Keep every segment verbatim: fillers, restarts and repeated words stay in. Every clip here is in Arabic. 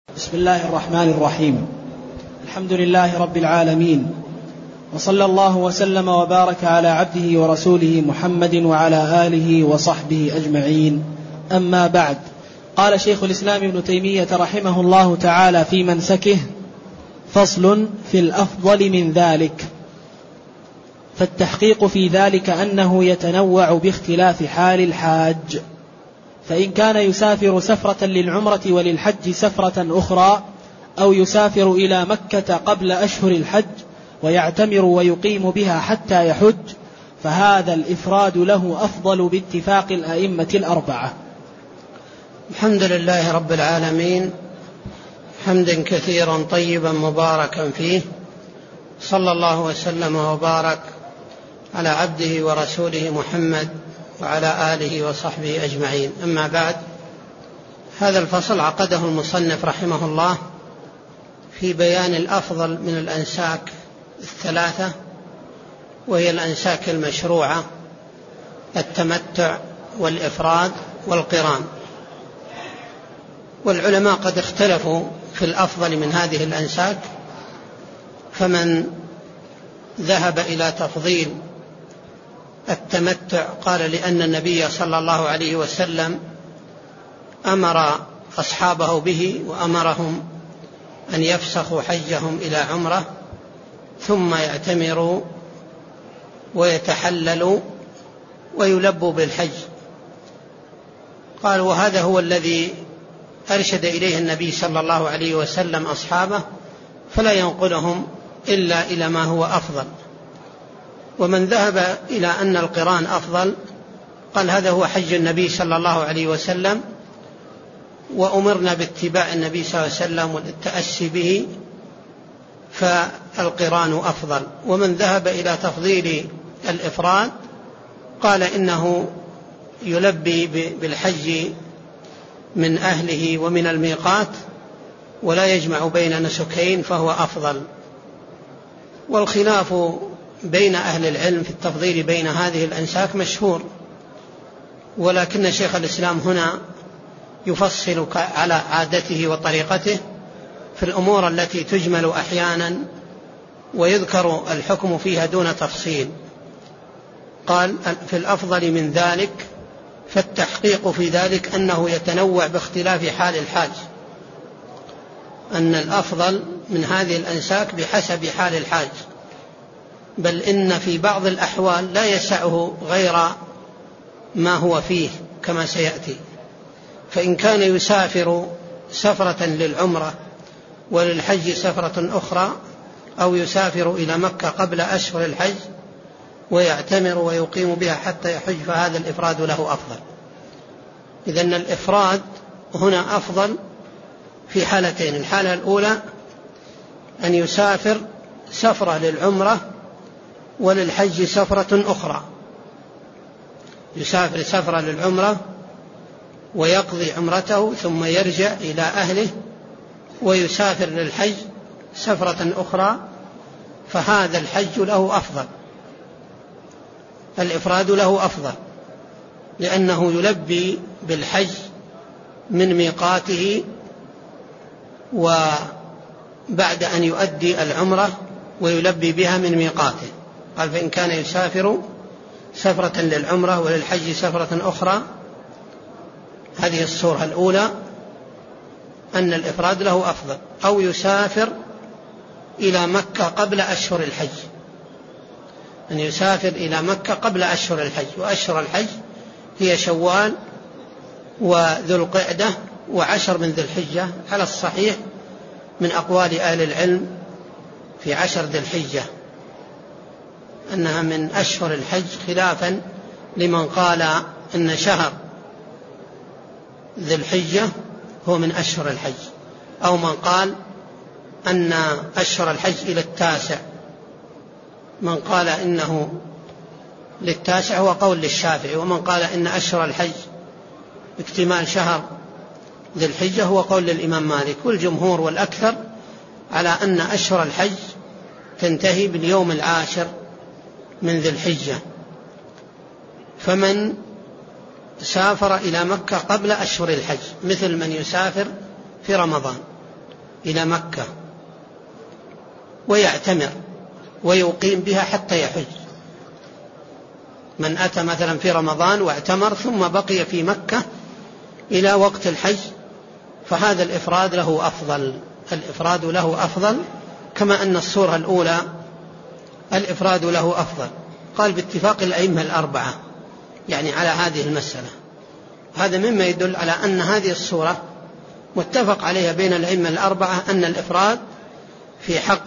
بسم الله الرحمن الرحيم. الحمد لله رب العالمين، وصلى الله وسلم وبارك على عبده ورسوله محمد وعلى آله وصحبه أجمعين. أما بعد، قال شيخ الإسلام ابن تيمية رحمه الله تعالى في منسكه: فصل في الأفضل من ذلك. فالتحقيق في ذلك أنه يتنوع باختلاف حال الحاج، فإن كان يسافر سفرة للعمرة وللحج سفرة أخرى، أو يسافر إلى مكة قبل أشهر الحج ويعتمر ويقيم بها حتى يحج، فهذا الإفراد له أفضل باتفاق الأئمة الأربعة. الحمد لله رب العالمين، حمدا كثيرا طيبا مباركا فيه، صلى الله وسلم وبارك على عبده ورسوله محمد وعلى آله وصحبه أجمعين. أما بعد، هذا الفصل عقده المصنف رحمه الله في بيان الأفضل من الأنساك الثلاثة، وهي الأنساك المشروعة: التمتع والإفراد والقران. والعلماء قد اختلفوا في الأفضل من هذه الأنساك، فمن ذهب إلى تفضيل التمتع قال لأن النبي صلى الله عليه وسلم أمر أصحابه به، وأمرهم أن يفسخوا حجهم إلى عمرة ثم يعتمروا ويتحللوا ويلبوا بالحج. قال: وهذا هو الذي أرشد إليه النبي صلى الله عليه وسلم أصحابه، فلا ينقلهم إلا إلى ما هو أفضل. ومن ذهب إلى أن القران أفضل قال: هذا هو حج النبي صلى الله عليه وسلم، وأمرنا باتباع النبي صلى الله عليه وسلم والتأسي به، فالقران أفضل. ومن ذهب إلى تفضيل الإفراد قال: إنه يلبي بالحج من أهله ومن الميقات ولا يجمع بين نسكين، فهو أفضل. والخلاف بين أهل العلم في التفضيل بين هذه الأنساك مشهور، ولكن شيخ الإسلام هنا يفصل على عادته وطريقته في الأمور التي تجمل أحيانا ويذكر الحكم فيها دون تفصيل. قال: في الأفضل من ذلك، فالتحقيق في ذلك أنه يتنوع باختلاف حال الحاج، أن الأفضل من هذه الأنساك بحسب حال الحاج، بل إن في بعض الأحوال لا يسعه غير ما هو فيه كما سيأتي. فإن كان يسافر سفرة للعمرة وللحج سفرة أخرى، أو يسافر إلى مكة قبل أشهر الحج ويعتمر ويقيم بها حتى يحج، فهذا الإفراد له أفضل. إذن الإفراد هنا أفضل في حالتين: الحالة الأولى أن يسافر سفرة للعمرة وللحج سفرة أخرى، يسافر سفرة للعمرة ويقضي عمرته ثم يرجع إلى أهله، ويسافر للحج سفرة أخرى، فهذا الحج له أفضل، الإفراد له أفضل، لأنه يلبي بالحج من ميقاته وبعد أن يؤدي العمرة ويلبي بها من ميقاته. قال: فإن كان يسافر سفرة للعمرة وللحج سفرة أخرى، هذه الصورة الأولى أن الإفراد له أفضل. أو يسافر إلى مكة قبل أشهر الحج، أن يسافر إلى مكة قبل أشهر الحج، وأشهر الحج هي شوال وذو القعدة وعشر من ذي الحجة، على الصحيح من أقوال أهل العلم في عشر ذي الحجة أنها من أشهر الحج، خلافا لمن قال إن شهر ذي الحجة هو من أشهر الحج، أو من قال أن أشهر الحج إلى التاسع. من قال إنه للتاسع هو قول للشافعي، ومن قال إن أشهر الحج باكتمال شهر ذي الحجة هو قول للإمام مالك. والجمهور والأكثر على أن أشهر الحج تنتهي باليوم العاشر من ذي الحجة. فمن سافر إلى مكة قبل أشهر الحج مثل من يسافر في رمضان إلى مكة ويعتمر ويقيم بها حتى يحج. من أتى مثلا في رمضان واعتمر ثم بقي في مكة إلى وقت الحج فهذا الإفراد له أفضل، الإفراد له أفضل، كما أن الصورة الأولى الإفراد له أفضل. قال باتفاق الأئمة الأربعة يعني على هذه المسألة. هذا مما يدل على أن هذه الصورة متفق عليها بين الأئمة الأربعة أن الإفراد في حق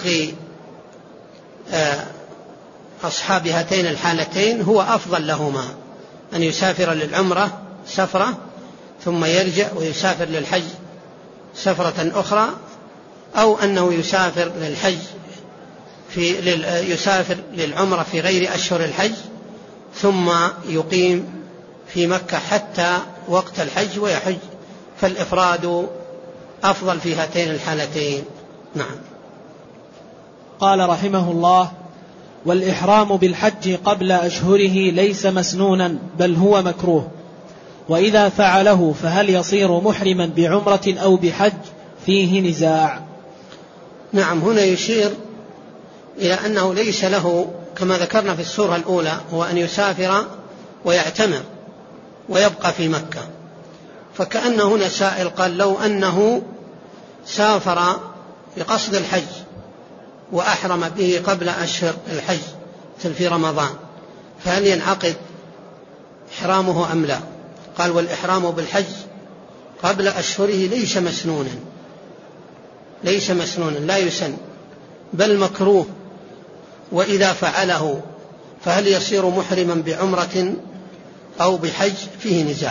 أصحاب هاتين الحالتين هو أفضل لهما، أن يسافر للعمرة سفرة ثم يرجع ويسافر للحج سفرة أخرى، أو أنه يسافر للحج في يسافر للعمرة في غير أشهر الحج ثم يقيم في مكة حتى وقت الحج ويحج، فالإفراد أفضل في هاتين الحالتين. نعم. قال رحمه الله: والإحرام بالحج قبل أشهره ليس مسنونا بل هو مكروه، وإذا فعله فهل يصير محرما بعمرة أو بحج؟ فيه نزاع. نعم، هنا يشير إلى أنه ليس له كما ذكرنا في السورة الأولى هو أن يسافر ويعتمر ويبقى في مكة، فكأن هنا سائل قال لو أنه سافر بقصد الحج وأحرم به قبل أشهر الحج مثل في رمضان فهل ينعقد إحرامه أم لا؟ قال والإحرام بالحج قبل أشهره ليس مسنونا، ليس مسنونا لا يسن بل مكروه، وإذا فعله فهل يصير محرما بعمرة أو بحج؟ فيه نزاع.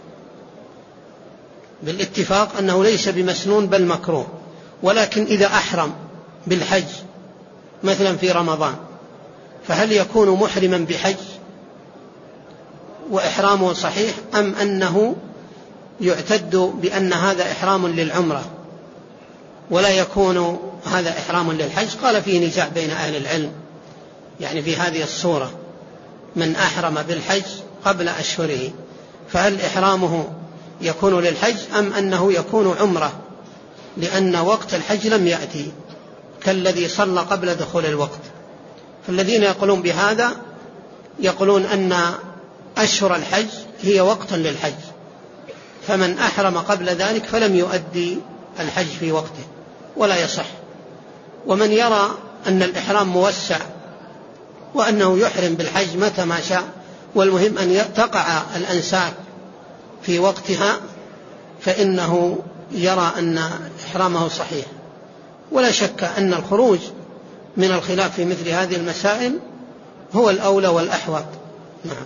بالاتفاق أنه ليس بمسنون بل مكروه، ولكن إذا أحرم بالحج مثلا في رمضان فهل يكون محرما بحج وإحرامه صحيح، أم أنه يعتد بأن هذا إحرام للعمرة ولا يكون هذا إحرام للحج؟ قال فيه نزاع بين أهل العلم يعني في هذه الصورة من أحرم بالحج قبل أشهره فهل إحرامه يكون للحج أم أنه يكون عمرة، لأن وقت الحج لم يأتي كالذي صلى قبل دخول الوقت. فالذين يقولون بهذا يقولون أن أشهر الحج هي وقت للحج، فمن أحرم قبل ذلك فلم يؤدي الحج في وقته ولا يصح. ومن يرى أن الإحرام موسع وأنه يحرم بالحج متى ما شاء والمهم أن تقع الأنساك في وقتها فإنه يرى أن إحرامه صحيح. ولا شك أن الخروج من الخلاف في مثل هذه المسائل هو الأولى والأحوط. نعم.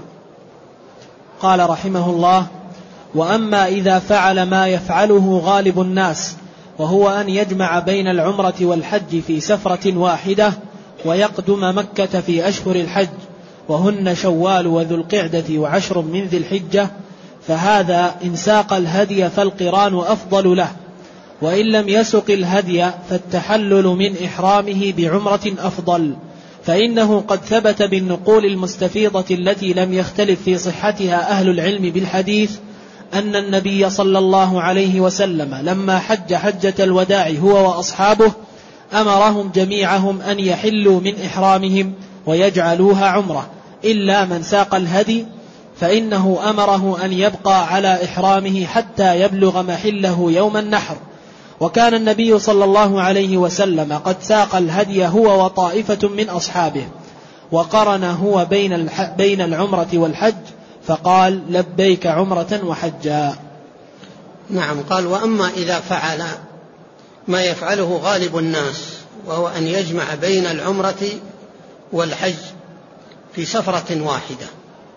قال رحمه الله: وأما إذا فعل ما يفعله غالب الناس وهو أن يجمع بين العمرة والحج في سفرة واحدة ويقدم مكة في أشهر الحج وهن شوال وذو القعدة وعشر من ذي الحجة فهذا إن ساق الهدي فالقران أفضل له، وإن لم يسق الهدي فالتحلل من إحرامه بعمرة أفضل، فإنه قد ثبت بالنقول المستفيضة التي لم يختلف في صحتها أهل العلم بالحديث أن النبي صلى الله عليه وسلم لما حج حجة الوداع هو وأصحابه أمرهم جميعهم أن يحلوا من إحرامهم ويجعلوها عمرة إلا من ساق الهدي، فإنه أمره أن يبقى على إحرامه حتى يبلغ محله يوم النحر. وكان النبي صلى الله عليه وسلم قد ساق الهدي هو وطائفة من أصحابه، وقرن هو بين بين العمرة والحج فقال: لبيك عمرة وحجا. نعم. قال: وأما إذا فعل ما يفعله غالب الناس وهو أن يجمع بين العمرة والحج في سفرة واحدة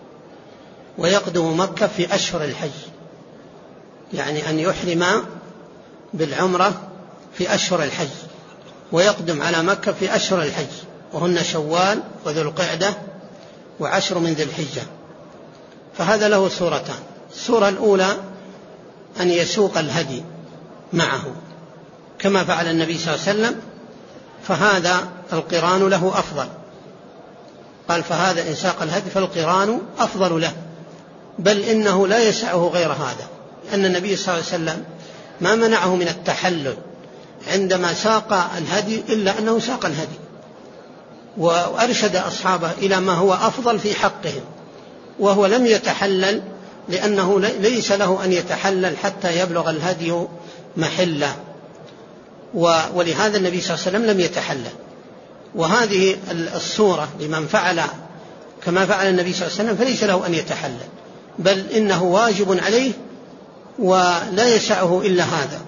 ويقدم مكة في أشهر الحج، يعني أن يحرم بالعمرة في أشهر الحج ويقدم على مكة في أشهر الحج وهن شوال وذو القعدة وعشر من ذي الحجة، فهذا له صورتان. الصورة الأولى أن يسوق الهدي معه كما فعل النبي صلى الله عليه وسلم، فهذا القران له أفضل. قال: فهذا إن ساق الهدي فالقران أفضل له، بل إنه لا يسعه غير هذا، لأن النبي صلى الله عليه وسلم ما منعه من التحلل عندما ساق الهدي إلا أنه ساق الهدي، وأرشد أصحابه إلى ما هو أفضل في حقهم، وهو لم يتحلل، لأنه ليس له أن يتحلل حتى يبلغ الهدي محله، ولهذا النبي صلى الله عليه وسلم لم يتحلل. وهذه الصورة لمن فعل كما فعل النبي صلى الله عليه وسلم فليس له أن يتحلل، بل إنه واجب عليه ولا يسعه إلا هذا.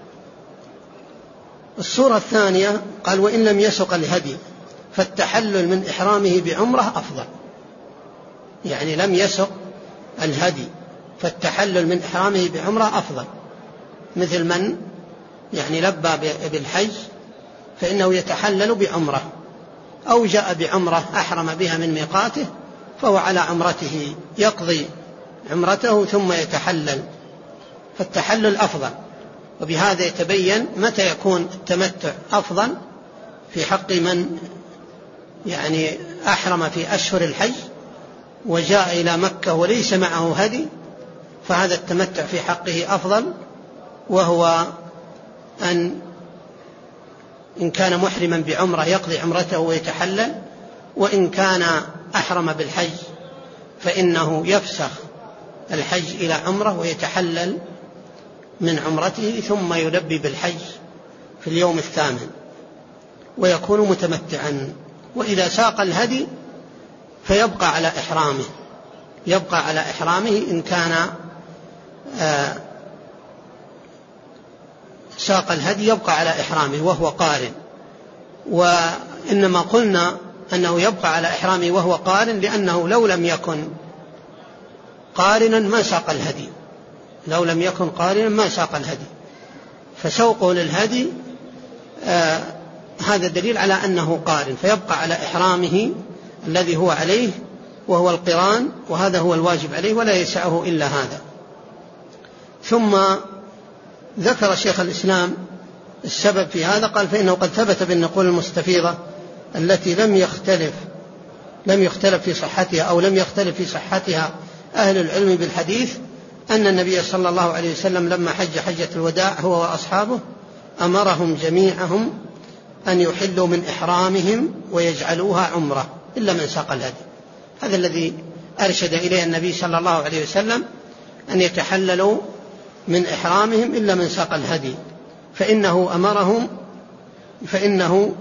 الصورة الثانية قال: وإن لم يسق الهدي فالتحلل من إحرامه بعمرة أفضل. يعني لم يسق الهدي فالتحلل من إحرامه بعمرة أفضل، مثل من يعني لبى بالحج فإنه يتحلل بعمرة، أو جاء بعمرة أحرم بها من ميقاته فهو على عمرته يقضي عمرته ثم يتحلل، فالتحلل أفضل. وبهذا يتبين متى يكون التمتع أفضل في حق من يعني أحرم في أشهر الحج وجاء إلى مكة وليس معه هدي، فهذا التمتع في حقه أفضل، وهو أن إن كان محرما بعمرة يقضي عمرته ويتحلل، وإن كان أحرم بالحج فإنه يفسخ الحج إلى عمرة ويتحلل من عمرته ثم يلبي بالحج في اليوم الثامن ويكون متمتعا. وإذا ساق الهدي فيبقى على إحرامه، يبقى على إحرامه إن كان آه ساق الهدي يبقى على إحرامه وهو قارن. وإنما قلنا أنه يبقى على إحرامه وهو قارن لأنه لو لم يكن قارنا ما ساق الهدي، لو لم يكن قارنا ما ساق الهدي، فسوقه للهدي آه هذا دليل على أنه قارن، فيبقى على إحرامه الذي هو عليه وهو القران، وهذا هو الواجب عليه ولا يسعه إلا هذا. ثم ذكر شيخ الإسلام السبب في هذا، قال: فإنه قد ثبت بالنقول المستفيضة التي لم يختلف لم يختلف في صحتها أو لم يختلف في صحتها أهل العلم بالحديث أن النبي صلى الله عليه وسلم لما حج حجة الوداع هو وأصحابه أمرهم جميعهم أن يحلوا من إحرامهم ويجعلوها عمرة إلا من ساق الهدي. هذا الذي أرشد إليه النبي صلى الله عليه وسلم، أن يتحللوا من إحرامهم إلا من ساق الهدي، فإنه أمرهم فإنه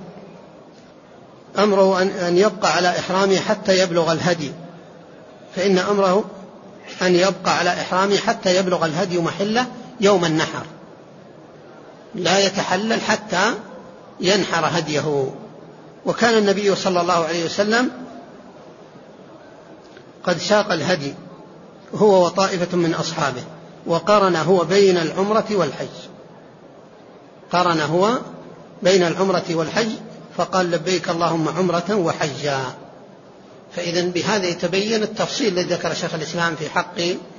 أمره أن يبقى على إحرامه حتى يبلغ الهدي فإن أمره أن يبقى على إحرامه حتى يبلغ الهدي محله يوم النحر، لا يتحلل حتى ينحر هديه. وكان النبي صلى الله عليه وسلم قد ساق الهدي هو وطائفة من أصحابه، وقرن هو بين العمرة والحج، قرن هو بين العمرة والحج فقال: لبيك اللهم عمرة وحجا. فإذن بهذا يتبين التفصيل الذي ذكر شيخ الإسلام في حق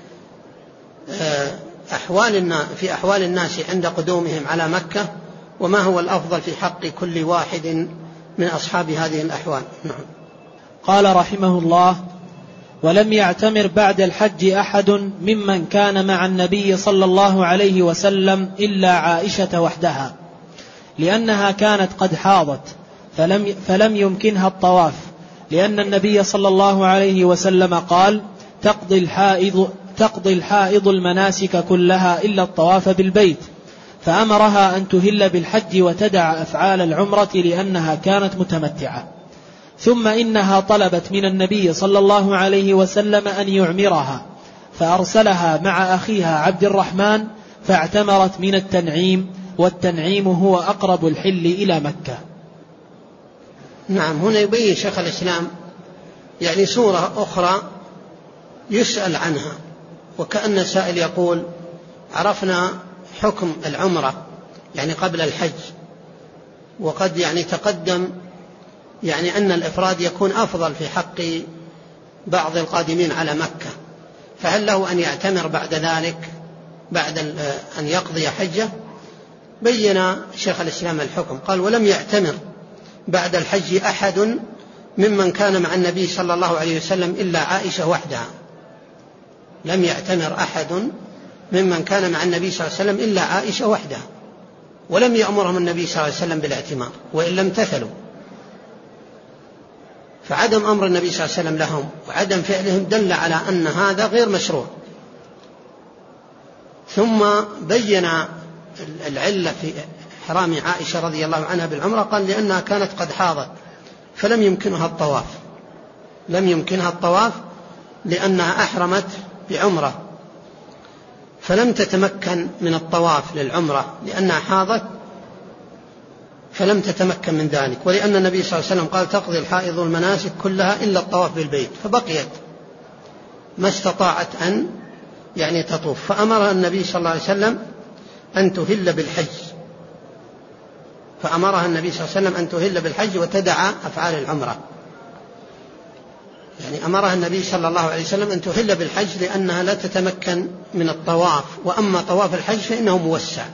أحوال الناس في أحوال الناس عند قدومهم على مكة، وما هو الأفضل في حق كل واحد من أصحاب هذه الأحوال. نعم. قال رحمه الله: ولم يعتمر بعد الحج أحد ممن كان مع النبي صلى الله عليه وسلم إلا عائشة وحدها، لأنها كانت قد حاضت فلم, فلم يمكنها الطواف، لأن النبي صلى الله عليه وسلم قال: تقضي الحائض, تقضي الحائض المناسك كلها إلا الطواف بالبيت، فأمرها أن تهل بالحج وتدع أفعال العمرة لأنها كانت متمتعة. ثم إنها طلبت من النبي صلى الله عليه وسلم أن يعمرها، فأرسلها مع أخيها عبد الرحمن فاعتمرت من التنعيم، والتنعيم هو أقرب الحل إلى مكة. نعم. هنا يبين شيخ الإسلام يعني صورة أخرى يسأل عنها، وكأن السائل يقول: عرفنا حكم العمرة يعني قبل الحج، وقد يعني تقدم يعني أن الإفراد يكون أفضل في حق بعض القادمين على مكة، فهل له أن يعتمر بعد ذلك بعد أن يقضي حجة؟ بين شيخ الإسلام الحكم، قال: ولم يعتمر بعد الحج أحد ممن كان مع النبي صلى الله عليه وسلم إلا عائشة وحدها. لم يعتمر أحد ممن كان مع النبي صلى الله عليه وسلم إلا عائشة وحدها، ولم يأمرهم النبي صلى الله عليه وسلم بالاعتمار وإلا امتثلوا. فعدم أمر النبي صلى الله عليه وسلم لهم وعدم فعلهم دل على أن هذا غير مشروع. ثم بين العلة في إحرام عائشة رضي الله عنها بالعمرة، قال لأنها كانت قد حاضت فلم يمكنها الطواف، لم يمكنها الطواف لأنها أحرمت بعمرة فلم تتمكن من الطواف للعمرة لأنها حاضت فلم تتمكن من ذلك، ولأن النبي صلى الله عليه وسلم قال تقضي الحائض المناسك كلها إلا الطواف بالبيت، فبقيت ما استطاعت أن يعني تطوف، فأمرها النبي صلى الله عليه وسلم أن تهل بالحج فأمرها النبي صلى الله عليه وسلم أن تهل بالحج وتدع أفعال العمرة. يعني أمرها النبي صلى الله عليه وسلم أن تهل بالحج لأنها لا تتمكن من الطواف، وأما طواف الحج فإنه موسع.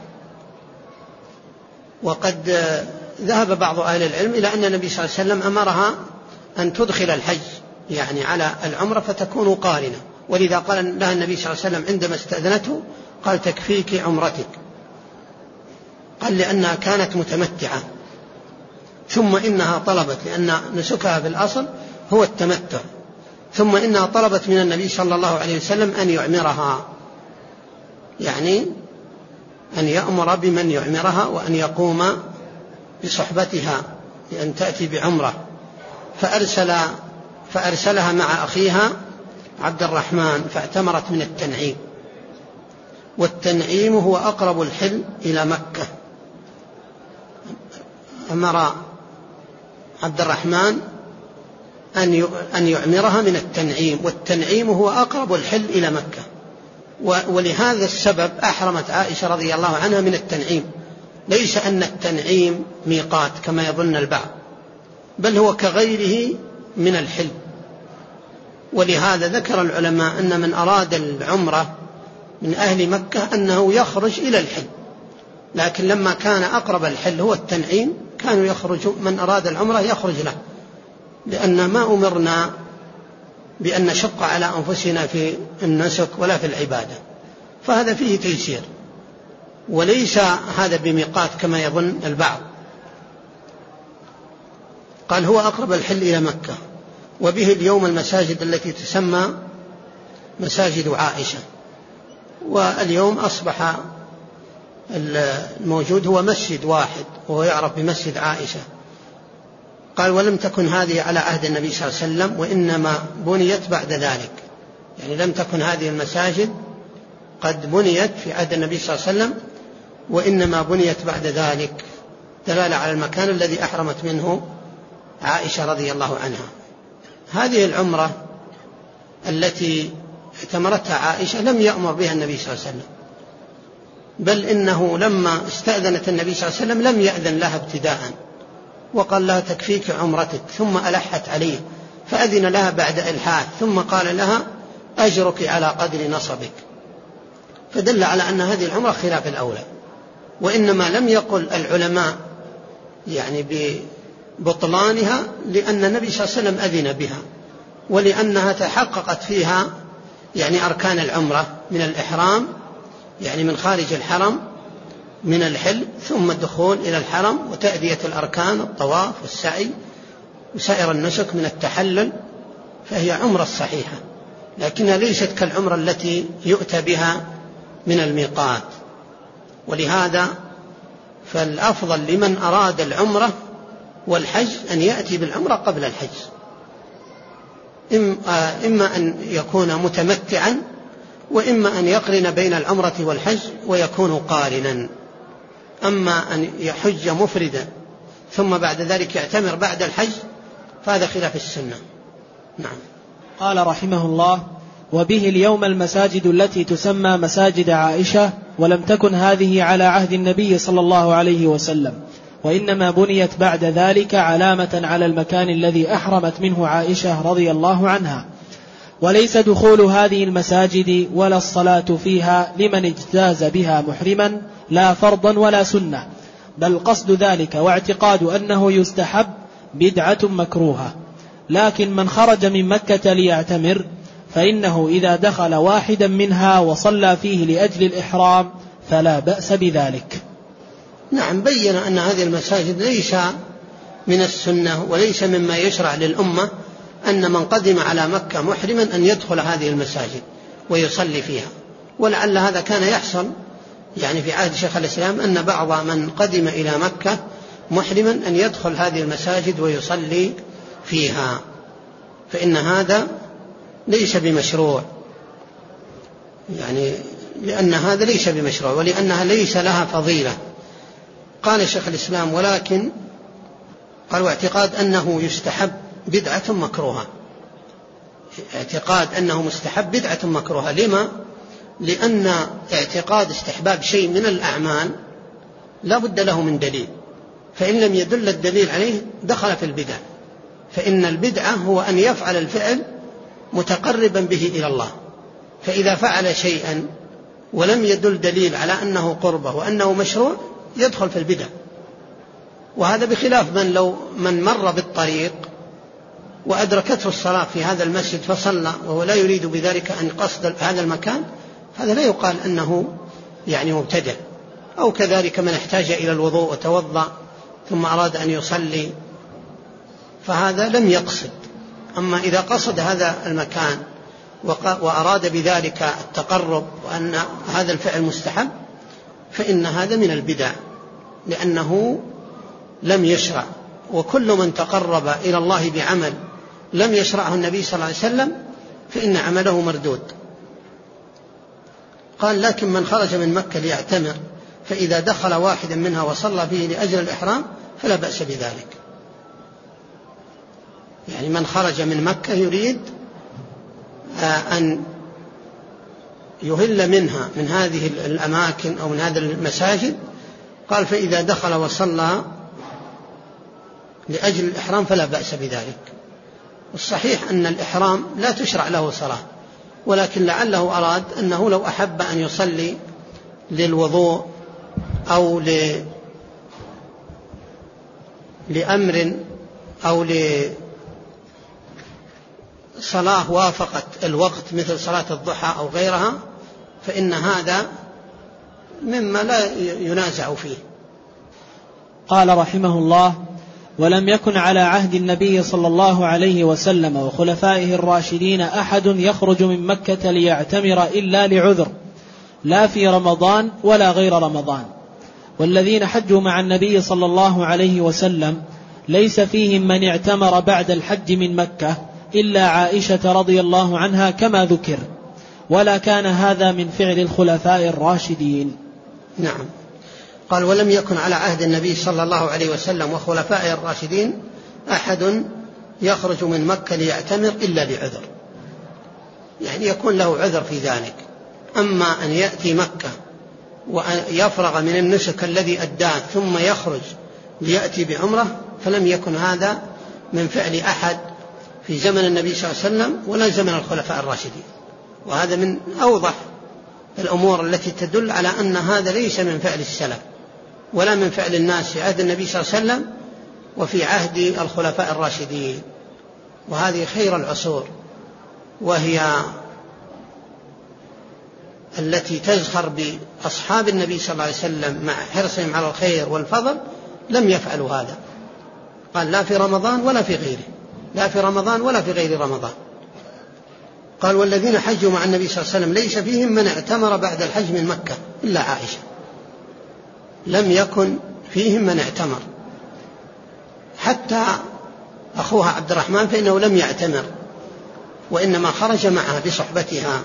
وقد ذهب بعض أهل العلم إلى أن النبي صلى الله عليه وسلم أمرها أن تدخل الحج يعني على العمرة فتكون قارنة، ولذا قال لها النبي صلى الله عليه وسلم عندما استأذنته قال تكفيك عمرتك، قال لأنها كانت متمتعة، ثم إنها طلبت لأن نسكها في الأصل هو التمتع، ثم إنها طلبت من النبي صلى الله عليه وسلم أن يعمرها، يعني أن يأمر بمن يعمرها وأن يقوم بصحبتها لأن تأتي بعمرة، فأرسل فأرسلها مع أخيها عبد الرحمن فاعتمرت من التنعيم، والتنعيم هو أقرب الحل إلى مكة. أمر عبد الرحمن أن يعمرها من التنعيم، والتنعيم هو أقرب الحل إلى مكة، ولهذا السبب أحرمت عائشة رضي الله عنها من التنعيم، ليس أن التنعيم ميقات كما يظن البعض، بل هو كغيره من الحل. ولهذا ذكر العلماء أن من أراد العمرة من أهل مكة أنه يخرج إلى الحل، لكن لما كان أقرب الحل هو التنعيم كانوا يخرج من أراد العمرة يخرج له، لأن ما أمرنا بأن نشق على أنفسنا في النسك ولا في العبادة، فهذا فيه تيسير، وليس هذا بميقات كما يظن البعض. قال هو أقرب الحل إلى مكة، وبه اليوم المساجد التي تسمى مساجد عائشة، واليوم أصبح الموجود هو مسجد واحد وهو يعرف بمسجد عائشة. قال ولم تكن هذه على عهد النبي صلى الله عليه وسلم وإنما بنيت بعد ذلك، يعني لم تكن هذه المساجد قد بنيت في عهد النبي صلى الله عليه وسلم وإنما بنيت بعد ذلك، دلالة على المكان الذي أحرمت منه عائشة رضي الله عنها. هذه العمرة التي اعتمرتها عائشة لم يأمر بها النبي صلى الله عليه وسلم، بل إنه لما استأذنت النبي صلى الله عليه وسلم لم يأذن لها ابتداء، وقال لها تكفيك عمرتك، ثم ألحت عليه فأذن لها بعد إلحاح، ثم قال لها أجرك على قدر نصبك، فدل على أن هذه العمرة خلاف الأولى. وإنما لم يقل العلماء يعني ببطلانها لأن النبي صلى الله عليه وسلم أذن بها، ولأنها تحققت فيها يعني أركان العمرة من الإحرام، يعني من خارج الحرم من الحل، ثم الدخول إلى الحرم وتأدية الأركان الطواف والسعي وسائر النسك من التحلل، فهي عمرة صحيحة، لكنها ليست كالعمرة التي يؤتى بها من الميقات. ولهذا فالأفضل لمن أراد العمرة والحج أن يأتي بالعمرة قبل الحج، إما أن يكون متمتعا وإما أن يقرن بين العمرة والحج ويكون قارنا. أما أن يحج مفردا ثم بعد ذلك يعتمر بعد الحج فهذا خلاف السنة. نعم. قال رحمه الله وبه اليوم المساجد التي تسمى مساجد عائشة، ولم تكن هذه على عهد النبي صلى الله عليه وسلم، وإنما بنيت بعد ذلك علامة على المكان الذي أحرمت منه عائشة رضي الله عنها، وليس دخول هذه المساجد ولا الصلاة فيها لمن اجتاز بها محرما لا فرضا ولا سنة، بل قصد ذلك واعتقاد أنه يستحب بدعة مكروهة. لكن من خرج من مكة ليعتمر فإنه إذا دخل واحدا منها وصلى فيه لأجل الإحرام فلا بأس بذلك. نعم، بين أن هذه المساجد ليس من السنة وليس مما يشرع للأمة أن من قدم على مكة محرما أن يدخل هذه المساجد ويصلي فيها. ولعل هذا كان يحصل يعني في عهد شيخ الإسلام، أن بعض من قدم إلى مكة محرما أن يدخل هذه المساجد ويصلي فيها، فإن هذا ليس بمشروع، يعني لأن هذا ليس بمشروع ولأنها ليس لها فضيلة. قال شيخ الإسلام: ولكن قال واعتقاد أنه يستحب بدعة مكروهة. اعتقاد أنه مستحب بدعة مكروهة. لما؟ لأن اعتقاد استحباب شيء من الأعمال لا بد له من دليل، فإن لم يدل الدليل عليه دخل في البدع. فإن البدعة هو أن يفعل الفعل متقربا به إلى الله، فإذا فعل شيئا ولم يدل دليل على أنه قربه وأنه مشروع يدخل في البدع. وهذا بخلاف من لو من مر بالطريق وأدركته الصلاة في هذا المسجد فصلى وهو لا يريد بذلك أن قصد هذا المكان، هذا لا يقال أنه يعني مبتدع. أو كذلك من احتاج إلى الوضوء وتوضأ ثم أراد أن يصلي، فهذا لم يقصد. أما إذا قصد هذا المكان وأراد بذلك التقرب وأن هذا الفعل مستحب، فإن هذا من البدع لأنه لم يشرع. وكل من تقرب إلى الله بعمل لم يشرعه النبي صلى الله عليه وسلم فإن عمله مردود. قال: لكن من خرج من مكة ليعتمر فإذا دخل واحدا منها وصلى فيه لأجل الإحرام فلا بأس بذلك. يعني من خرج من مكة يريد أن يهل منها من هذه الأماكن أو من هذه المساجد، قال: فإذا دخل وصلى لأجل الإحرام فلا بأس بذلك. الصحيح أن الإحرام لا تشرع له صلاة، ولكن لعله أراد أنه لو أحب أن يصلي للوضوء أو لأمر أو لصلاة وافقت الوقت مثل صلاة الضحى أو غيرها، فإن هذا مما لا ينازع فيه. قال رحمه الله: ولم يكن على عهد النبي صلى الله عليه وسلم وخلفائه الراشدين أحد يخرج من مكة ليعتمر إلا لعذر، لا في رمضان ولا غير رمضان. والذين حجوا مع النبي صلى الله عليه وسلم ليس فيهم من اعتمر بعد الحج من مكة إلا عائشة رضي الله عنها كما ذكر، ولا كان هذا من فعل الخلفاء الراشدين. نعم. قال: ولم يكن على عهد النبي صلى الله عليه وسلم وخلفائه الراشدين أحد يخرج من مكة ليعتمر إلا لعذر، يعني يكون له عذر في ذلك. أما أن يأتي مكة ويفرغ من النسك الذي أداه ثم يخرج ليأتي بعمرة فلم يكن هذا من فعل أحد في زمن النبي صلى الله عليه وسلم ولا زمن الخلفاء الراشدين. وهذا من أوضح الأمور التي تدل على أن هذا ليس من فعل السلف ولا من فعل الناس في عهد النبي صلى الله عليه وسلم وفي عهد الخلفاء الراشدين. وهذه خير العصور، وهي التي تزخر بأصحاب النبي صلى الله عليه وسلم مع حرصهم على الخير والفضل، لم يفعلوا هذا. قال: لا في رمضان ولا في غيره، لا في رمضان ولا في غير رمضان. قال: والذين حجوا مع النبي صلى الله عليه وسلم ليس فيهم من اعتمر بعد الحج من مكة إلا عائشة، لم يكن فيهم من اعتمر. حتى أخوها عبد الرحمن فإنه لم يعتمر وإنما خرج معها بصحبتها.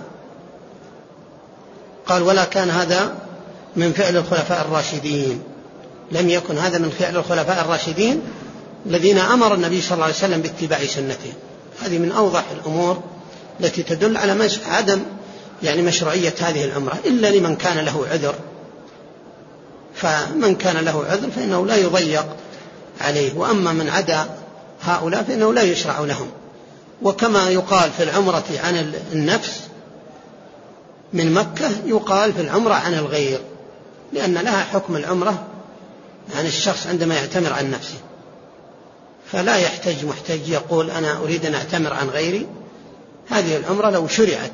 قال: ولا كان هذا من فعل الخلفاء الراشدين، لم يكن هذا من فعل الخلفاء الراشدين الذين أمر النبي صلى الله عليه وسلم باتباع سنته. هذه من أوضح الأمور التي تدل على عدم يعني مشروعية هذه العمرة إلا لمن كان له عذر، فمن كان له عذر فإنه لا يضيق عليه، وأما من عدا هؤلاء فإنه لا يشرع لهم. وكما يقال في العمرة عن النفس من مكة يقال في العمرة عن الغير، لأن لها حكم العمرة عن الشخص عندما يعتمر عن نفسه، فلا يحتاج محتاج يقول أنا أريد أن أعتمر عن غيري. هذه العمرة لو شرعت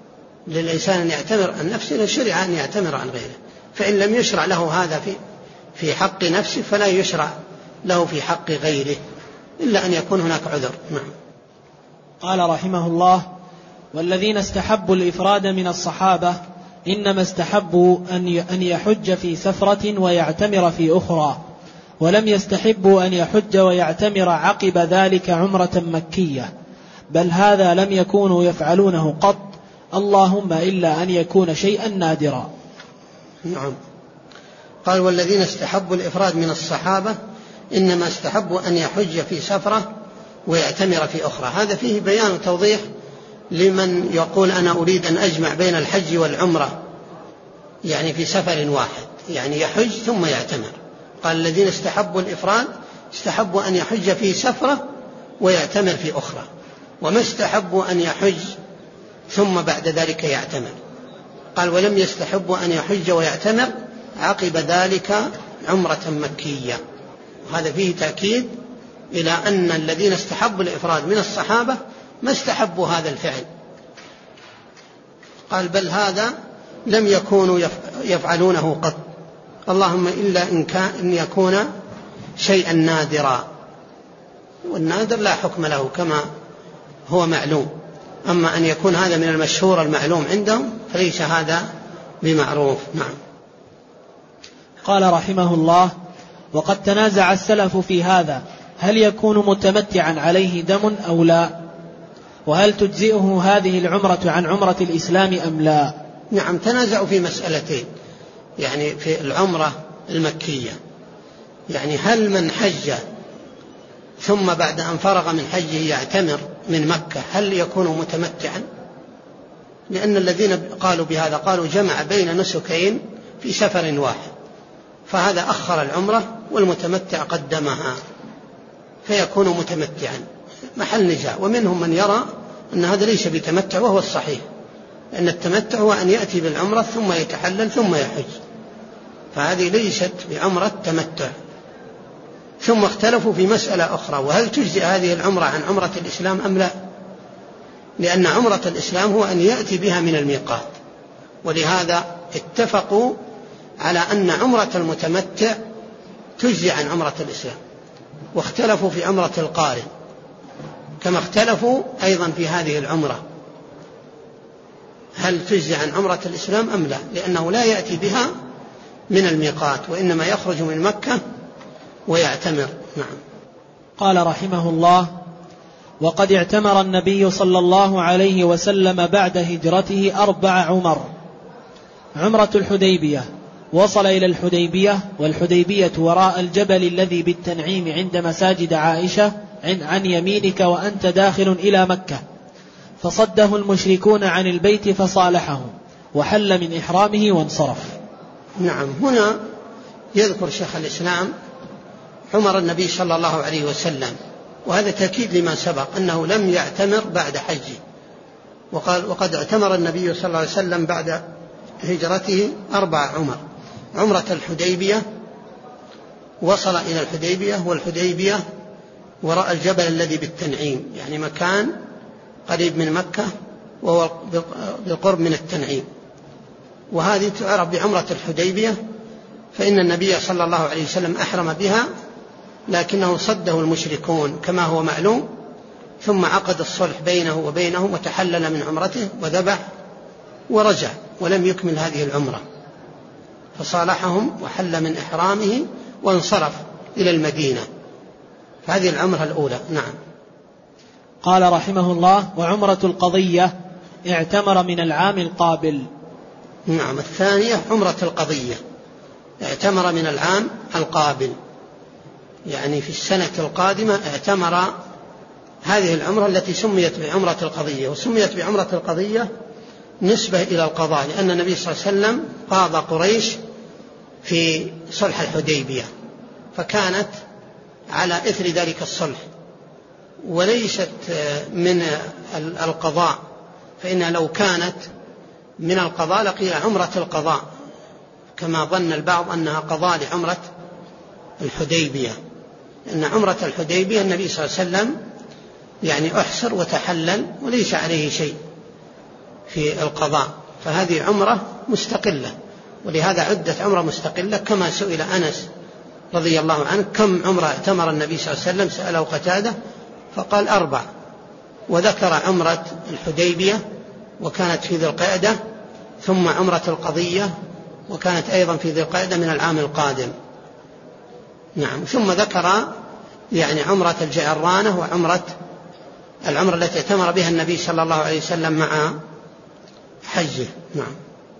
للإنسان أن يعتمر عن نفسه لشرع أن يعتمر عن غيره، فإن لم يشرع له هذا في في حق نفسه فلا يشرع له في حق غيره إلا أن يكون هناك عذر. نعم. قال رحمه الله: والذين استحبوا الإفراد من الصحابة إنما استحبوا أن يحج في سفرة ويعتمر في أخرى، ولم يستحبوا أن يحج ويعتمر عقب ذلك عمرة مكية، بل هذا لم يكونوا يفعلونه قط، اللهم إلا أن يكون شيئا نادرا. نعم. قال: والذين استحبوا الإفراد من الصحابة إنما استحبوا أن يحج في سفرة ويعتمر في أخرى. هذا فيه بيان وتوضيح لمن يقول أنا أريد أن أجمع بين الحج والعمرة، يعني في سفر واحد، يعني يحج ثم يعتمر. قال: الذين استحبوا الإفراد استحبوا أن يحج في سفرة ويعتمر في أخرى، وما استحبوا أن يحج ثم بعد ذلك يعتمر. قال: ولم يستحبوا أن يحج ويعتمر عقب ذلك عمرة مكية. هذا فيه تأكيد إلى أن الذين استحبوا الإفراد من الصحابة ما استحبوا هذا الفعل. قال: بل هذا لم يكونوا يفعلونه قط، اللهم إلا إن كان إن يكون شيئا نادرا، والنادر لا حكم له كما هو معلوم، أما أن يكون هذا من المشهور المعلوم عندهم فليس هذا بمعروف. نعم. قال رحمه الله: وقد تنازع السلف في هذا، هل يكون متمتعا عليه دم أو لا؟ وهل تجزئه هذه العمرة عن عمرة الإسلام أم لا؟ نعم، تنازعوا في مسألتين، يعني في العمرة المكية، يعني هل من حج ثم بعد أن فرغ من حجه يعتمر من مكة هل يكون متمتعا؟ لأن الذين قالوا بهذا قالوا جمع بين نسكين في سفر واحد، فهذا أخر العمرة والمتمتع قدمها فيكون متمتعا، محل نزاع. ومنهم من يرى أن هذا ليس بتمتع وهو الصحيح، لأن التمتع هو أن يأتي بالعمرة ثم يتحلل ثم يحج، فهذه ليست بعمرة تمتع. ثم اختلفوا في مسألة أخرى، وهل تجزئ هذه العمرة عن عمرة الإسلام أم لا؟ لأن عمرة الإسلام هو أن يأتي بها من الميقات، ولهذا اتفقوا على أن عمرة المتمتع تجزئ عن عمرة الإسلام، واختلفوا في عمرة القارن كما اختلفوا أيضا في هذه العمرة هل تجزئ عن عمرة الإسلام أم لا، لأنه لا يأتي بها من الميقات وإنما يخرج من مكة ويعتمر. نعم. قال رحمه الله: وقد اعتمر النبي صلى الله عليه وسلم بعد هجرته أربع عمر. عمرة الحديبية، وصل إلى الحديبية، والحديبية وراء الجبل الذي بالتنعيم عند مساجد عائشة عن يمينك وأنت داخل إلى مكة، فصده المشركون عن البيت فصالحهم وحل من إحرامه وانصرف. نعم. هنا يذكر شيخ الإسلام عمر النبي صلى الله عليه وسلم، وهذا تأكيد لما سبق أنه لم يعتمر بعد حجه، وقال: وقد اعتمر النبي صلى الله عليه وسلم بعد هجرته أربع عمر. عمرة الحديبية، وصل إلى الحديبية، والحديبية وراء الجبل الذي بالتنعيم، يعني مكان قريب من مكة وهو بالقرب من التنعيم، وهذه تعرف بعمرة الحديبية، فإن النبي صلى الله عليه وسلم أحرم بها لكنه صده المشركون كما هو معلوم، ثم عقد الصلح بينه وبينهم وتحلل من عمرته وذبح ورجع ولم يكمل هذه العمرة، فصالحهم وحل من إحرامه وانصرف إلى المدينة. هذه العمرة الأولى. نعم. قال رحمه الله: وعمرة القضية اعتمر من العام القابل. نعم. الثانية عمرة القضية، اعتمر من العام القابل، يعني في السنة القادمة اعتمر هذه العمرة التي سميت بعمرة القضية. وسميت بعمرة القضية نسبة إلى القضاء، لأن النبي صلى الله عليه وسلم قاضى قريش في صلح الحديبية، فكانت على إثر ذلك الصلح، وليست من القضاء، فإن لو كانت من القضاء لقيل عمرة القضاء، كما ظن البعض أنها قضاء لعمرة الحديبية، لأن عمرة الحديبية النبي صلى الله عليه وسلم يعني أحصر وتحلل وليس عليه شيء في القضاء، فهذه عمرة مستقلة، ولهذا عدت عمرة مستقلة، كما سئل أنس رضي الله عنه كم عمرة اعتمر النبي صلى الله عليه وسلم؟ سأله قتادة فقال أربع، وذكر عمرة الحديبية وكانت في ذي القعدة، ثم عمرة القضية وكانت أيضا في ذي القعدة من العام القادم. نعم. ثم ذكر يعني عمرة الجعرانة وعمرة العمرة التي اعتمر بها النبي صلى الله عليه وسلم مع حجه. نعم.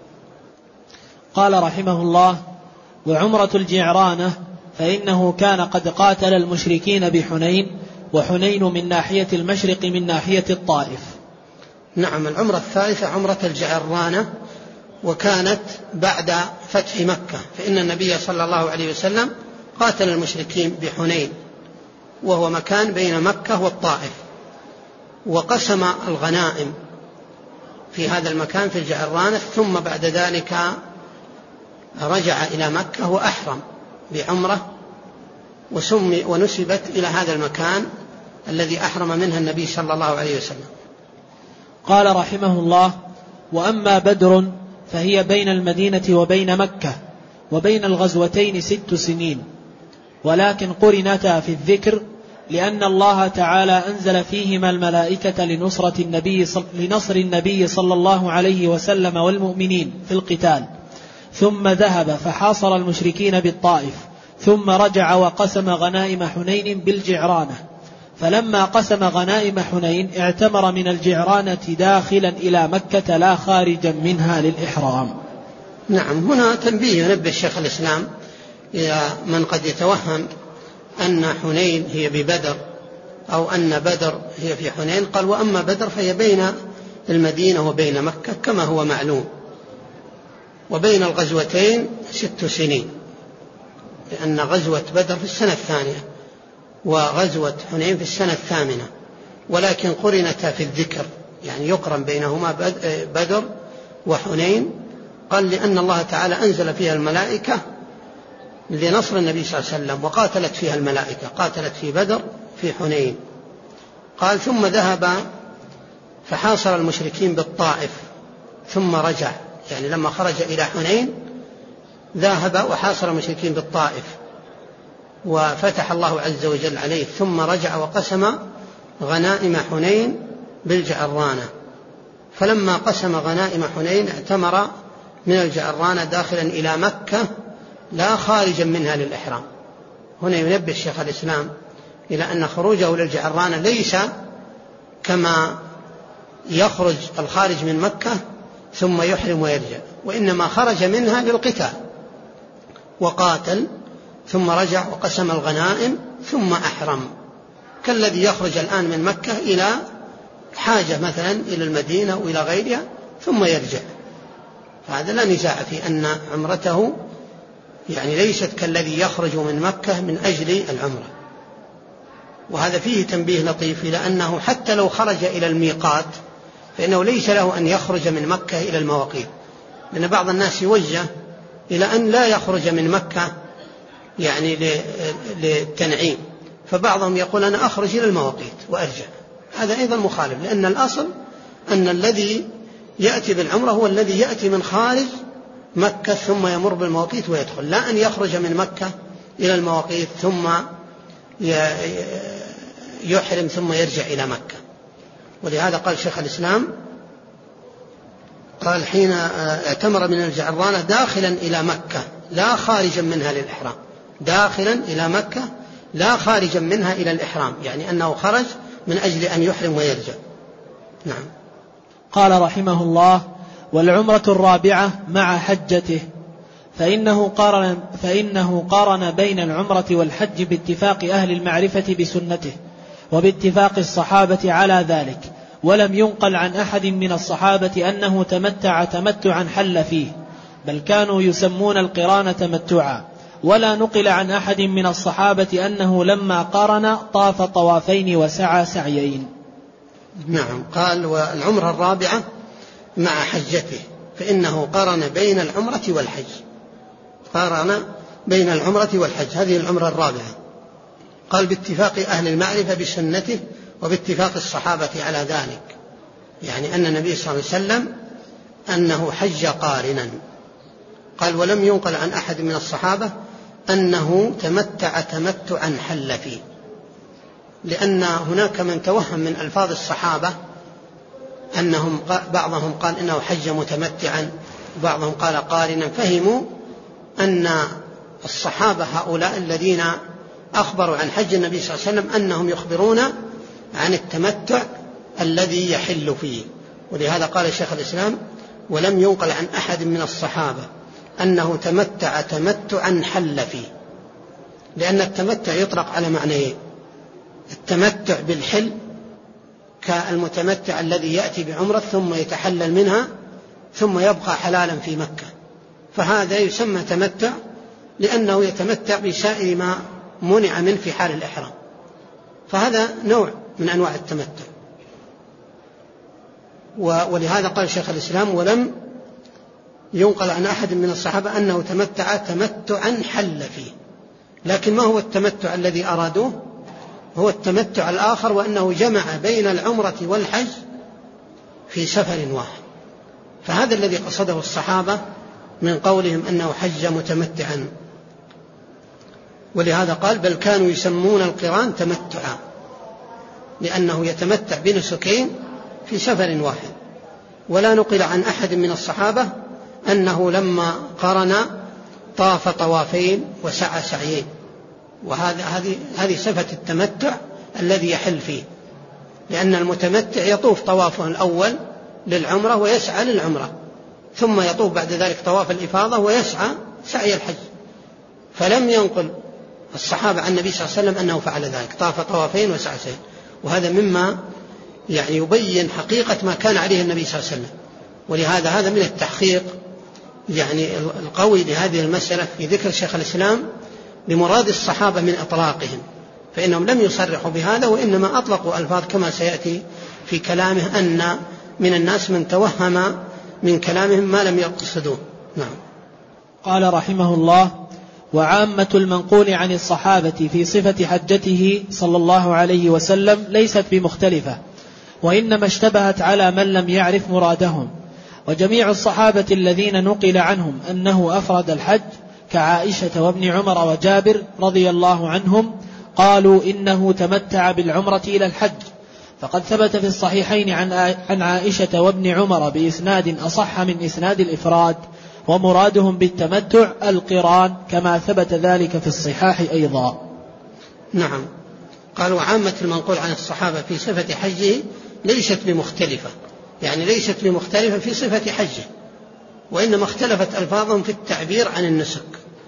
قال رحمه الله: وعمرة الجعرانة فإنه كان قد قاتل المشركين بحنين، وحنين من ناحية المشرق من ناحية الطائف. نعم. العمرة الثالثة عمرة الجعرانة، وكانت بعد فتح مكة، فإن النبي صلى الله عليه وسلم قاتل المشركين بحنين، وهو مكان بين مكة والطائف، وقسم الغنائم في هذا المكان في الجعرانة، ثم بعد ذلك رجع إلى مكة وأحرم بعمرة وسمي ونسبت إلى هذا المكان الذي أحرم منها النبي صلى الله عليه وسلم. قال رحمه الله: وأما بدر فهي بين المدينة وبين مكة، وبين الغزوتين ست سنين، ولكن قرنتا في الذكر لأن الله تعالى أنزل فيهما الملائكة لنصرة النبي لنصر النبي صلى الله عليه وسلم والمؤمنين في القتال، ثم ذهب فحاصر المشركين بالطائف، ثم رجع وقسم غنائم حنين بالجعرانة، فلما قسم غنائم حنين اعتمر من الجعرانة داخلا إلى مكة لا خارجا منها للإحرام. نعم. هنا تنبيه ينبه الشيخ الإسلام إلى من قد يتوهم أن حنين هي ببدر أو أن بدر هي في حنين. قال: وأما بدر فهي بين المدينة وبين مكة كما هو معلوم، وبين الغزوتين ست سنين، لأن غزوة بدر في السنة الثانية وغزوة حنين في السنة الثامنة، ولكن قرنتا في الذكر، يعني يقرن بينهما بدر وحنين. قال: لأن الله تعالى أنزل فيها الملائكة لنصر النبي صلى الله عليه وسلم، وقاتلت فيها الملائكة، قاتلت في بدر في حنين. قال: ثم ذهب فحاصر المشركين بالطائف ثم رجع، يعني لما خرج إلى حنين ذهب وحاصر المشركين بالطائف وفتح الله عز وجل عليه، ثم رجع وقسم غنائم حنين بالجعرانة، فلما قسم غنائم حنين اعتمر من الجعرانة داخلا إلى مكة لا خارجا منها للإحرام. هنا ينبه الشيخ الإسلام إلى أن خروجه للجعرانة ليس كما يخرج الخارج من مكة ثم يحرم ويرجع، وإنما خرج منها للقتال وقاتل ثم رجع وقسم الغنائم ثم أحرم، كالذي يخرج الآن من مكة إلى حاجة مثلا إلى المدينة وإلى غيرها ثم يرجع. فهذا لا نزاع في أن عمرته يعني ليست كالذي يخرج من مكة من أجل العمرة. وهذا فيه تنبيه لطيف، لأنه حتى لو خرج إلى الميقات فإنه ليس له أن يخرج من مكة إلى المواقيت، لأن بعض الناس يوجه إلى أن لا يخرج من مكة يعني للتنعيم، فبعضهم يقول أنا أخرج إلى المواقيت وأرجع، هذا أيضا مخالف، لأن الأصل أن الذي يأتي بالعمرة هو الذي يأتي من خارج مكة ثم يمر بالمواقيت ويدخل، لا أن يخرج من مكة إلى المواقيت ثم يحرم ثم يرجع إلى مكة. ولهذا قال شيخ الإسلام قال: حين اعتمر من الجعرانة داخلا إلى مكة لا خارجا منها للإحرام، داخلا إلى مكة لا خارجا منها إلى الإحرام، يعني أنه خرج من أجل أن يحرم ويرجع. نعم. قال رحمه الله: والعمرة الرابعة مع حجته، فإنه قارن, فإنه قارن بين العمرة والحج باتفاق أهل المعرفة بسنته وباتفاق الصحابة على ذلك، ولم ينقل عن أحد من الصحابة أنه تمتع تمتعا حل فيه، بل كانوا يسمون القران تمتعا، ولا نقل عن أحد من الصحابة أنه لما قارن طاف طوافين وسعى سعيين. نعم. قال: والعمرة الرابعة مع حجته، فإنه قارن بين العمرة والحج، قارن بين العمرة والحج، هذه العمرة الرابعة. قال: باتفاق أهل المعرفة بسنته وباتفاق الصحابة على ذلك، يعني أن النبي صلى الله عليه وسلم أنه حج قارنا. قال: ولم ينقل عن أحد من الصحابة أنه تمتع تمتعا حل فيه، لأن هناك من توهم من ألفاظ الصحابة أنهم بعضهم قال إنه حج متمتعا، بعضهم قال قارنا، فهموا أن الصحابة هؤلاء الذين أخبروا عن حج النبي صلى الله عليه وسلم أنهم يخبرون عن التمتع الذي يحل فيه. ولهذا قال شيخ الإسلام: ولم ينقل عن أحد من الصحابة أنه تمتع تمتعا حل فيه، لأن التمتع يطلق على معنيين: التمتع بالحل كالمتمتع الذي يأتي بعمرة ثم يتحلل منها ثم يبقى حلالا في مكة، فهذا يسمى تمتع لأنه يتمتع بسائر ما منع منه في حال الإحرام، فهذا نوع من أنواع التمتع. ولهذا قال شيخ الإسلام: ولم ينقل عن أحد من الصحابة أنه تمتع تمتعا حل فيه. لكن ما هو التمتع الذي أرادوه؟ هو التمتع الآخر، وأنه جمع بين العمرة والحج في سفر واحد، فهذا الذي قصده الصحابة من قولهم أنه حج متمتعا. ولهذا قال: بل كانوا يسمون القران تمتعا، لأنه يتمتع بنسكين في سفر واحد. ولا نقل عن أحد من الصحابة أنه لما قرن طاف طوافين وسعى سعيين، وهذا هذه هذه صفة التمتع الذي يحل فيه، لأن المتمتع يطوف طوافه الأول للعمرة ويسعى للعمرة، ثم يطوف بعد ذلك طواف الإفاضة ويسعى سعي الحج. فلم ينقل الصحابة عن النبي صلى الله عليه وسلم أنه فعل ذلك، طاف طوافين وسعى سعيين. وهذا مما يعني يبين حقيقة ما كان عليه النبي صلى الله عليه وسلم. ولهذا هذا من التحقيق يعني القوي لهذه المسألة في ذكر شيخ الإسلام لمراد الصحابة من إطلاقهم، فإنهم لم يصرحوا بهذا، وإنما أطلقوا ألفاظ كما سيأتي في كلامه أن من الناس من توهم من كلامهم ما لم يقصدوه. نعم. قال رحمه الله: وعامة المنقول عن الصحابة في صفة حجته صلى الله عليه وسلم ليست بمختلفة، وإنما اشتبهت على من لم يعرف مرادهم. وجميع الصحابة الذين نقل عنهم أنه أفرد الحج كعائشة وابن عمر وجابر رضي الله عنهم قالوا إنه تمتع بالعمرة إلى الحج، فقد ثبت في الصحيحين عن عائشة وابن عمر بإسناد أصح من إسناد الإفراد، ومرادهم بالتمتع القران كما ثبت ذلك في الصحاح أيضا. نعم. قالوا عامة المنقول عن الصحابة في صفة حجه ليست بمختلفة، يعني ليست بمختلفة في صفة حجه، وإنما اختلفت ألفاظهم في التعبير عن النسك.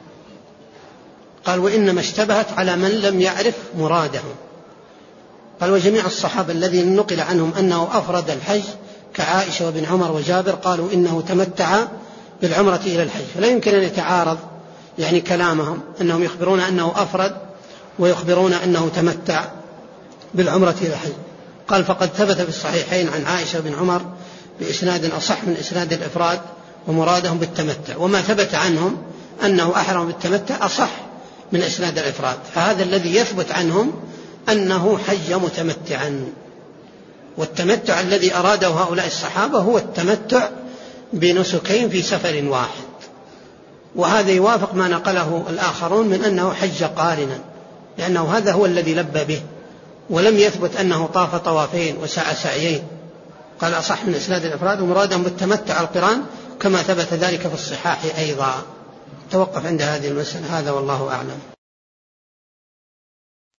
قال: وإنما اشتبهت على من لم يعرف مرادهم. قال: وجميع الصحابة الذين نقل عنهم أنه أفرد الحج كعائشة وابن عمر وجابر قالوا إنه تمتع بالعمرة إلى الحج، فلا يمكن أن يتعارض يعني كلامهم أنهم يخبرون أنه أفرد ويخبرون أنه تمتع بالعمرة إلى الحج. قال: فقد ثبت في الصحيحين عن عائشة وابن عمر بإسناد أصح من إسناد الإفراد، ومرادهم بالتمتع، وما ثبت عنهم أنه أحرم بالتمتع أصح من إسناد الإفراد، فهذا الذي يثبت عنهم أنه حج متمتعا. والتمتع الذي أراده هؤلاء الصحابة هو التمتع بنسكين في سفر واحد، وهذا يوافق ما نقله الآخرون من أنه حج قارنا، لأنه هذا هو الذي لبى به، ولم يثبت أنه طاف طوافين وسعى سعيين. قال: أصح من إسناد الإفراد، ومرادهم بالتمتع القران كما ثبت ذلك في الصحاح أيضا. توقف عند هذه المسألة، هذا والله أعلم.